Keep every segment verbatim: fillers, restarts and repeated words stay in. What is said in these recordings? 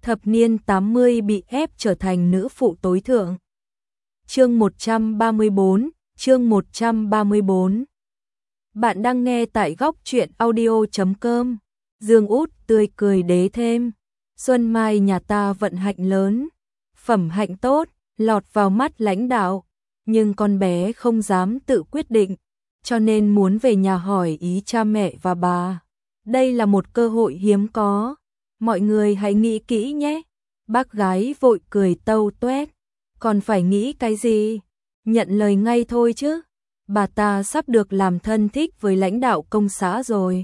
thập niên tám mươi bị ép trở thành nữ phụ tối thượng. Chương một trăm ba mươi tư, chương một trăm ba mươi tư. Bạn đang nghe tại góc truyện audio chấm com. Dương Út tươi cười đế thêm. Xuân Mai nhà ta vận hạnh lớn, phẩm hạnh tốt, lọt vào mắt lãnh đạo, nhưng con bé không dám tự quyết định, cho nên muốn về nhà hỏi ý cha mẹ và bà. Đây là một cơ hội hiếm có, mọi người hãy nghĩ kỹ nhé. Bác gái vội cười tâu tuét. Còn phải nghĩ cái gì? Nhận lời ngay thôi chứ. Bà ta sắp được làm thân thích với lãnh đạo công xã rồi.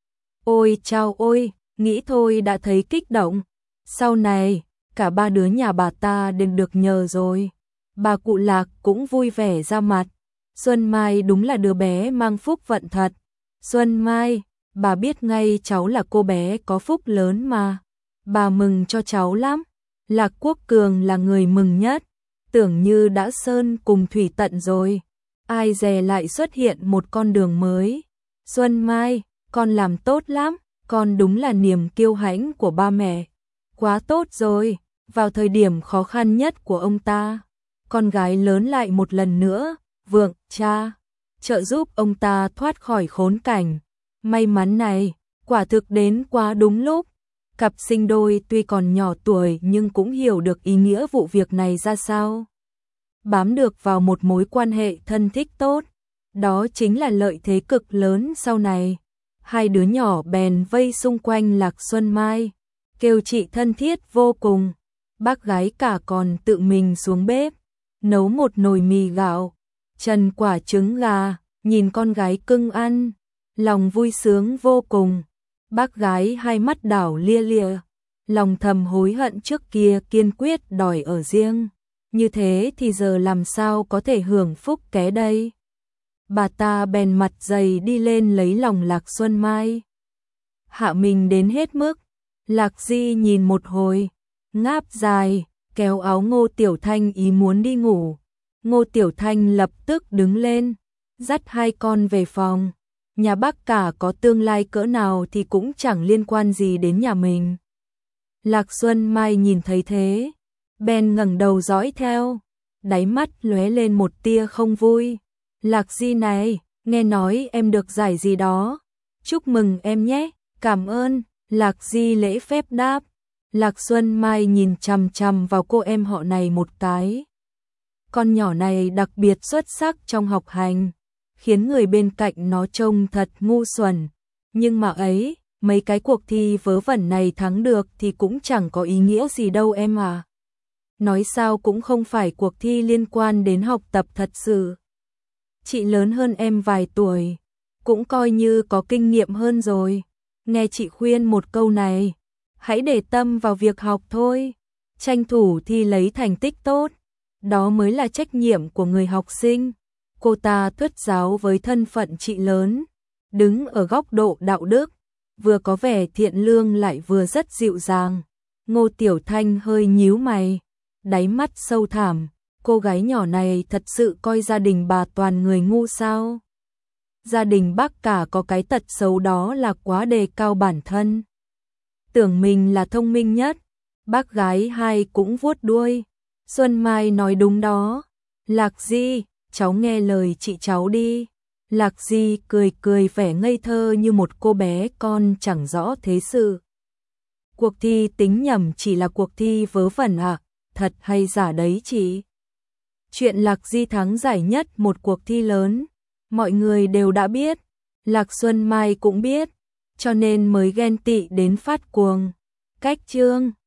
Ôi chao ôi, nghĩ thôi đã thấy kích động. Sau này, cả ba đứa nhà bà ta đều được nhờ rồi. Bà cụ Lạc cũng vui vẻ ra mặt. Xuân Mai đúng là đứa bé mang phúc vận thật. Xuân Mai, bà biết ngay cháu là cô bé có phúc lớn mà. Bà mừng cho cháu lắm. Lạc Quốc Cường là người mừng nhất. Tưởng như đã sơn cùng thủy tận rồi. Ai dè lại xuất hiện một con đường mới. Xuân Mai, con làm tốt lắm. Con đúng là niềm kiêu hãnh của ba mẹ. Quá tốt rồi. Vào thời điểm khó khăn nhất của ông ta, con gái lớn lại một lần nữa, vượng, cha, trợ giúp ông ta thoát khỏi khốn cảnh. May mắn này, quả thực đến quá đúng lúc. Cặp sinh đôi tuy còn nhỏ tuổi nhưng cũng hiểu được ý nghĩa vụ việc này ra sao. Bám được vào một mối quan hệ thân thích tốt, đó chính là lợi thế cực lớn sau này. Hai đứa nhỏ bèn vây xung quanh Lạc Xuân Mai, kêu chị thân thiết vô cùng. Bác gái cả còn tự mình xuống bếp, nấu một nồi mì gạo, trần quả trứng gà, nhìn con gái cưng ăn, lòng vui sướng vô cùng. Bác gái hai mắt đảo lia lịa, lòng thầm hối hận trước kia kiên quyết đòi ở riêng. Như thế thì giờ làm sao có thể hưởng phúc ké đây? Bà ta bèn mặt dày đi lên lấy lòng Lạc Xuân Mai. Hạ mình đến hết mức, Lạc Di nhìn một hồi, ngáp dài, kéo áo Ngô Tiểu Thanh ý muốn đi ngủ. Ngô Tiểu Thanh lập tức đứng lên, dắt hai con về phòng. Nhà bác cả có tương lai cỡ nào thì cũng chẳng liên quan gì đến nhà mình. Lạc Xuân Mai nhìn thấy thế, bèn ngẩng đầu dõi theo, đáy mắt lóe lên một tia không vui. Lạc Di này, nghe nói em được giải gì đó. Chúc mừng em nhé, cảm ơn. Lạc Di lễ phép đáp. Lạc Xuân Mai nhìn chằm chằm vào cô em họ này một cái. Con nhỏ này đặc biệt xuất sắc trong học hành, khiến người bên cạnh nó trông thật ngu xuẩn. Nhưng mà ấy, mấy cái cuộc thi vớ vẩn này thắng được thì cũng chẳng có ý nghĩa gì đâu em à. Nói sao cũng không phải cuộc thi liên quan đến học tập thật sự. Chị lớn hơn em vài tuổi, cũng coi như có kinh nghiệm hơn rồi. Nghe chị khuyên một câu này, hãy để tâm vào việc học thôi, tranh thủ thi lấy thành tích tốt, đó mới là trách nhiệm của người học sinh. Cô ta thuyết giáo với thân phận chị lớn, đứng ở góc độ đạo đức, vừa có vẻ thiện lương lại vừa rất dịu dàng. Ngô Tiểu Thanh hơi nhíu mày, đáy mắt sâu thẳm, cô gái nhỏ này thật sự coi gia đình bà toàn người ngu sao? Gia đình bác cả có cái tật xấu đó là quá đề cao bản thân, tưởng mình là thông minh nhất. Bác gái hai cũng vuốt đuôi. Xuân Mai nói đúng đó. Lạc Di, cháu nghe lời chị cháu đi. Lạc Di cười cười vẻ ngây thơ như một cô bé con chẳng rõ thế sự. Cuộc thi tính nhầm chỉ là cuộc thi vớ vẩn à? Thật hay giả đấy chị? Chuyện Lạc Di thắng giải nhất một cuộc thi lớn, mọi người đều đã biết, Lạc Xuân Mai cũng biết, cho nên mới ghen tị đến phát cuồng. Cách chương